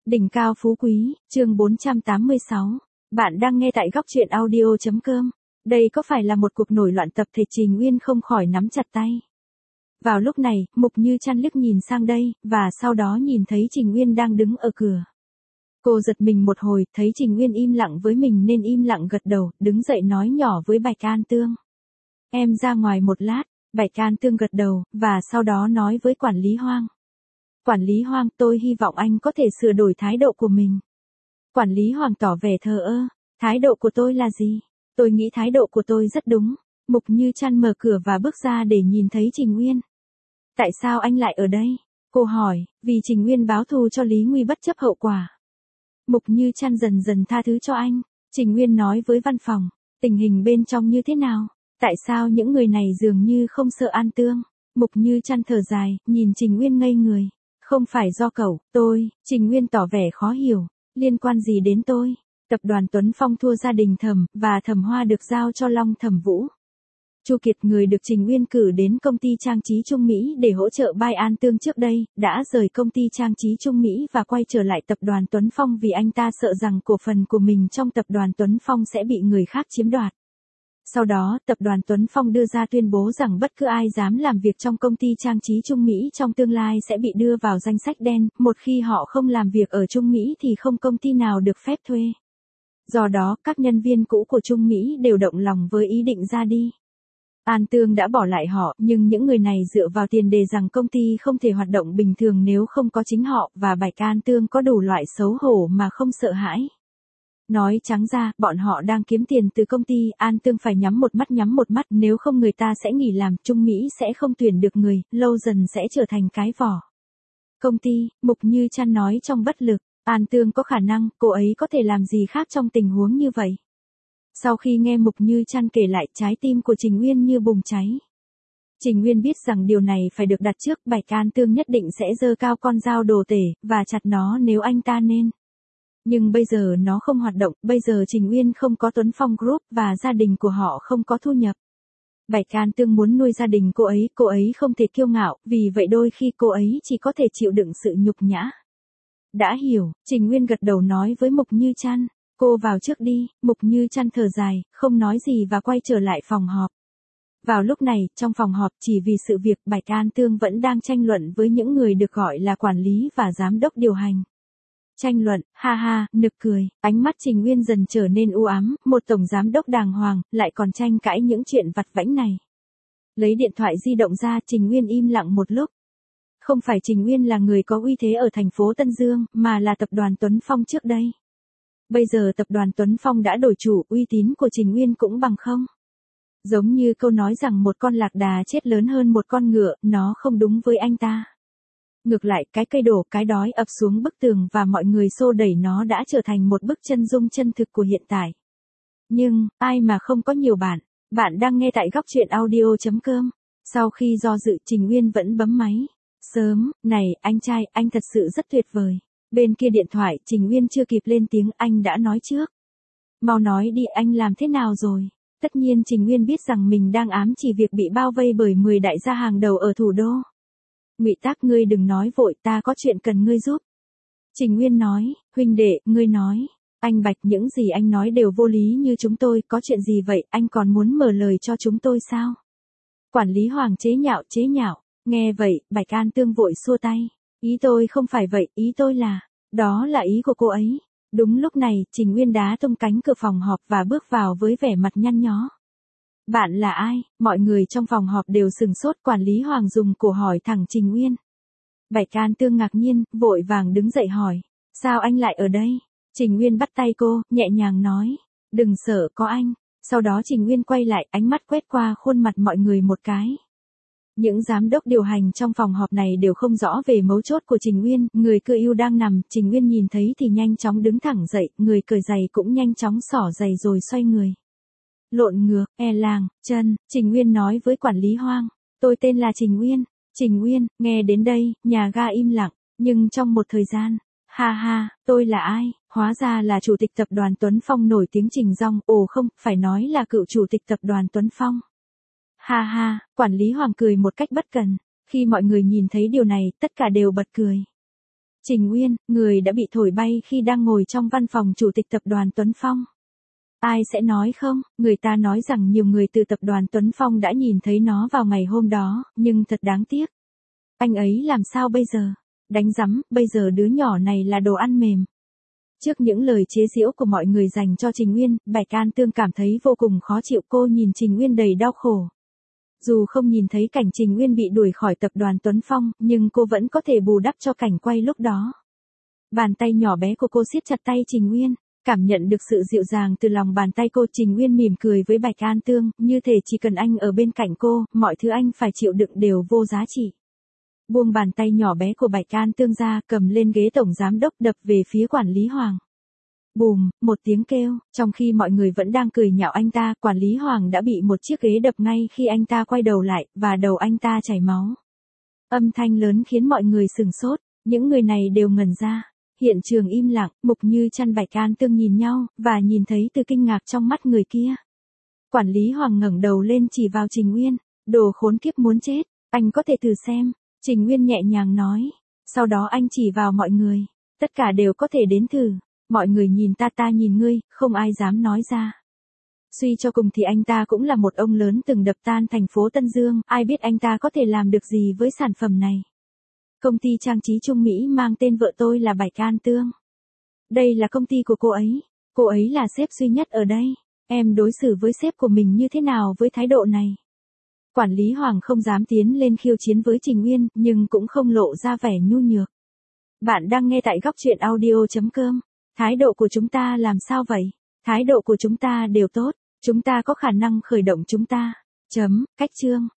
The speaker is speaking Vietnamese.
Đỉnh cao phú quý, chương 486. Bạn đang nghe tại góc truyện audio.com. Đây có phải là một cuộc nổi loạn tập thể? Trình Uyên không khỏi nắm chặt tay. Vào lúc này, Mục Như Trăn liếc nhìn sang đây, và sau đó nhìn thấy Trình Uyên đang đứng ở cửa. Cô giật mình một hồi, thấy Trình Uyên im lặng với mình nên im lặng gật đầu, đứng dậy nói nhỏ với Bạch An Tương. Em ra ngoài một lát. Bạch An Tương gật đầu, và sau đó nói với quản lý Hoang. Quản lý Hoang, tôi hy vọng anh có thể sửa đổi thái độ của mình. Quản lý Hoàng tỏ vẻ thờ ơ. Thái độ của tôi là gì? Tôi nghĩ thái độ của tôi rất đúng. Mục Như Trăn mở cửa và bước ra để nhìn thấy Trình Uyên. Tại sao anh lại ở đây? Cô hỏi, vì Trình Uyên báo thù cho Lý Nguy bất chấp hậu quả. Mục Như Trăn dần dần tha thứ cho anh. Trình Uyên nói với văn phòng, tình hình bên trong như thế nào? Tại sao những người này dường như không sợ An Tương? Mục Như Trăn thở dài, nhìn Trình Uyên ngây người. Không phải do cậu, tôi. Trình Uyên tỏ vẻ khó hiểu. Liên quan gì đến tôi? Tập đoàn Tuấn Phong thua gia đình Thẩm, và Thẩm Hoa được giao cho Long Thẩm Vũ. Chu Kiệt, người được Trình Uyên cử đến công ty trang trí Trung Mỹ để hỗ trợ Bai An Tương trước đây, đã rời công ty trang trí Trung Mỹ và quay trở lại tập đoàn Tuấn Phong vì anh ta sợ rằng cổ phần của mình trong tập đoàn Tuấn Phong sẽ bị người khác chiếm đoạt. Sau đó, tập đoàn Tuấn Phong đưa ra tuyên bố rằng bất cứ ai dám làm việc trong công ty trang trí Trung Mỹ trong tương lai sẽ bị đưa vào danh sách đen, một khi họ không làm việc ở Trung Mỹ thì không công ty nào được phép thuê. Do đó, các nhân viên cũ của Trung Mỹ đều động lòng với ý định ra đi. An Tương đã bỏ lại họ, nhưng những người này dựa vào tiền đề rằng công ty không thể hoạt động bình thường nếu không có chính họ, và Bạch An Tương có đủ loại xấu hổ mà không sợ hãi. Nói trắng ra, bọn họ đang kiếm tiền từ công ty, An Tương phải nhắm một mắt, nếu không người ta sẽ nghỉ làm, Trung Mỹ sẽ không tuyển được người, lâu dần sẽ trở thành cái vỏ. Công ty, Mục Như Trăn nói trong bất lực, An Tương có khả năng, cô ấy có thể làm gì khác trong tình huống như vậy. Sau khi nghe Mục Như Trăn kể lại, trái tim của Trình Uyên như bùng cháy. Trình Uyên biết rằng điều này phải được đặt trước, Bạch An Tương nhất định sẽ giơ cao con dao đồ tể, và chặt nó nếu anh ta nên. Nhưng bây giờ nó không hoạt động, bây giờ Trình Uyên không có Tuấn Phong Group và gia đình của họ không có thu nhập. Bạch An Tương muốn nuôi gia đình cô ấy không thể kiêu ngạo, vì vậy đôi khi cô ấy chỉ có thể chịu đựng sự nhục nhã. Đã hiểu, Trình Uyên gật đầu nói với Mục Như Trăn, cô vào trước đi. Mục Như Trăn thở dài, không nói gì và quay trở lại phòng họp. Vào lúc này, trong phòng họp chỉ vì sự việc Bạch An Tương vẫn đang tranh luận với những người được gọi là quản lý và giám đốc điều hành. Tranh luận, ha ha, nực cười, ánh mắt Trình Uyên dần trở nên u ám, một tổng giám đốc đàng hoàng, lại còn tranh cãi những chuyện vặt vãnh này. Lấy điện thoại di động ra, Trình Uyên im lặng một lúc. Không phải Trình Uyên là người có uy thế ở thành phố Tân Dương, mà là tập đoàn Tuấn Phong trước đây. Bây giờ tập đoàn Tuấn Phong đã đổi chủ, uy tín của Trình Uyên cũng bằng không. Giống như câu nói rằng một con lạc đà chết lớn hơn một con ngựa, nó không đúng với anh ta. Ngược lại, cái cây đổ cái đói ập xuống bức tường và mọi người xô đẩy nó đã trở thành một bức chân dung chân thực của hiện tại. Nhưng, ai mà không có nhiều bạn. Bạn đang nghe tại góc truyện audio.com. Sau khi do dự, Trình Uyên vẫn bấm máy. Sớm, này, anh trai, anh thật sự rất tuyệt vời. Bên kia điện thoại, Trình Uyên chưa kịp lên tiếng, anh đã nói trước. Mau nói đi, anh làm thế nào rồi? Tất nhiên Trình Uyên biết rằng mình đang ám chỉ việc bị bao vây bởi 10 đại gia hàng đầu ở thủ đô. Ngụy Tác, ngươi đừng nói vội, ta có chuyện cần ngươi giúp. Trình Uyên nói, huynh đệ, ngươi nói. Anh Bạch, những gì anh nói đều vô lý như chúng tôi, có chuyện gì vậy, anh còn muốn mở lời cho chúng tôi sao? Quản lý Hoàng chế nhạo. Nghe vậy, Bạch An Tương vội xua tay. Ý tôi không phải vậy, ý tôi là, đó là ý của cô ấy. Đúng lúc này, Trình Uyên đá tung cánh cửa phòng họp và bước vào với vẻ mặt nhăn nhó. Bạn là ai? Mọi người trong phòng họp đều sừng sốt, quản lý Hoàng dùng cổ hỏi thẳng Trình Uyên. Bạch An Tương ngạc nhiên, vội vàng đứng dậy hỏi. Sao anh lại ở đây? Trình Uyên bắt tay cô, nhẹ nhàng nói. Đừng sợ, có anh. Sau đó Trình Uyên quay lại, ánh mắt quét qua khuôn mặt mọi người một cái. Những giám đốc điều hành trong phòng họp này đều không rõ về mấu chốt của Trình Uyên, người cơ ưu đang nằm, Trình Uyên nhìn thấy thì nhanh chóng đứng thẳng dậy, người cởi giày cũng nhanh chóng xỏ giày rồi xoay người. Lộn ngược, làng, chân, Trình Uyên nói với quản lý Hoang. Tôi tên là Trình Uyên. Trình Uyên, nghe đến đây, nhà ga im lặng, nhưng trong một thời gian, ha ha, tôi là ai? Hóa ra là chủ tịch tập đoàn Tuấn Phong nổi tiếng Trình Dong, ồ không, phải nói là cựu chủ tịch tập đoàn Tuấn Phong. Ha ha, quản lý Hoàng cười một cách bất cần. Khi mọi người nhìn thấy điều này, tất cả đều bật cười. Trình Uyên, người đã bị thổi bay khi đang ngồi trong văn phòng chủ tịch tập đoàn Tuấn Phong. Ai sẽ nói không, người ta nói rằng nhiều người từ tập đoàn Tuấn Phong đã nhìn thấy nó vào ngày hôm đó, nhưng thật đáng tiếc. Anh ấy làm sao bây giờ? Đánh rắm, bây giờ đứa nhỏ này là đồ ăn mềm. Trước những lời chế giễu của mọi người dành cho Trình Uyên, Bạch An Tương cảm thấy vô cùng khó chịu. Cô nhìn Trình Uyên đầy đau khổ. Dù không nhìn thấy cảnh Trình Uyên bị đuổi khỏi tập đoàn Tuấn Phong, nhưng cô vẫn có thể bù đắp cho cảnh quay lúc đó. Bàn tay nhỏ bé của cô siết chặt tay Trình Uyên, cảm nhận được sự dịu dàng từ lòng bàn tay cô. Trình Uyên mỉm cười với Bạch An Tương, như thể chỉ cần anh ở bên cạnh cô, mọi thứ anh phải chịu đựng đều vô giá trị. Buông bàn tay nhỏ bé của Bạch An Tương ra, cầm lên ghế tổng giám đốc đập về phía quản lý Hoàng. Bùm, một tiếng kêu, trong khi mọi người vẫn đang cười nhạo anh ta, quản lý Hoàng đã bị một chiếc ghế đập ngay khi anh ta quay đầu lại, và đầu anh ta chảy máu. Âm thanh lớn khiến mọi người sửng sốt, những người này đều ngẩn ra. Hiện trường im lặng, Mục Như Chân Bạch An Tương nhìn nhau, và nhìn thấy từ kinh ngạc trong mắt người kia. Quản lý Hoàng ngẩng đầu lên chỉ vào Trình Uyên, đồ khốn kiếp muốn chết, anh có thể thử xem. Trình Uyên nhẹ nhàng nói, sau đó anh chỉ vào mọi người, tất cả đều có thể đến thử. Mọi người nhìn ta nhìn ngươi, không ai dám nói ra. Suy cho cùng thì anh ta cũng là một ông lớn từng đập tan thành phố Tân Dương, ai biết anh ta có thể làm được gì với sản phẩm này. Công ty trang trí Trung Mỹ mang tên vợ tôi là Bạch An Tương. Đây là công ty của cô ấy là sếp duy nhất ở đây. Em đối xử với sếp của mình như thế nào với thái độ này? Quản lý Hoàng không dám tiến lên khiêu chiến với Trình Uyên, nhưng cũng không lộ ra vẻ nhu nhược. Bạn đang nghe tại góc truyện audio.com. Thái độ của chúng ta làm sao vậy? Thái độ của chúng ta đều tốt. Chúng ta có khả năng khởi động chúng ta. Cách chương.